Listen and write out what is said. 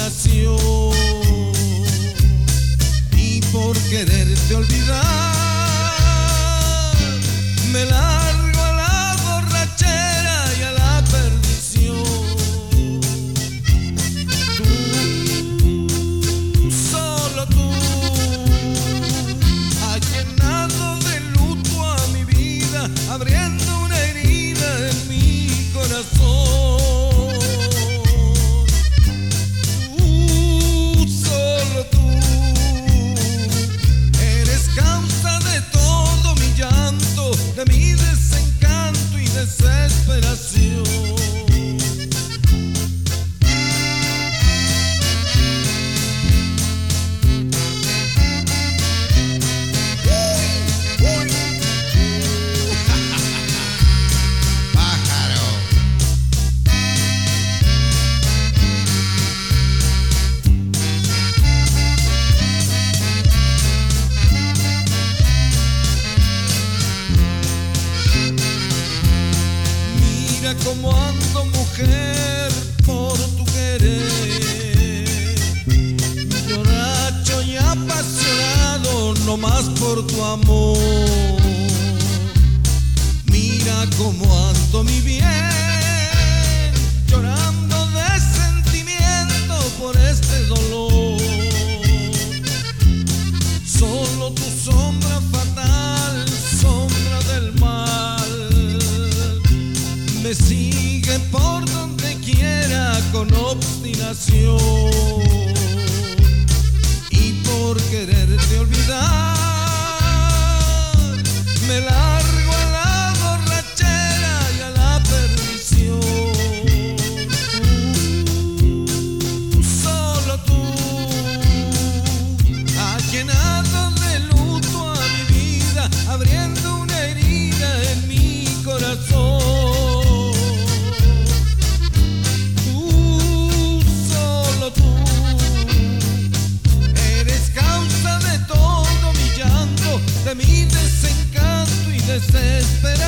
obstinación y por quererte olvidar me largo a la borrachera y a la perdición. Tú, solo tú, has llenado de luto a mi vida, abriendo una herida en mi corazón. Tú, solo tú, eres causa de todo mi llanto, de mi desencanto y desesperación. Como ando, mujer, por tu querer, borracho y apasionado, no más por tu amor. Mira cómo ando, mi bien, llorando de sentimiento por este dolor. Solo tu sombra fatal, sombra del mal, me sigue por donde quiera con obstinación y por quererte olvidar me largo a la borrachera y a la perdición. Tú, solo tú, has llenado de luto a mi vida, abriendo una herida en mi corazón. De mi desencanto y desesperación.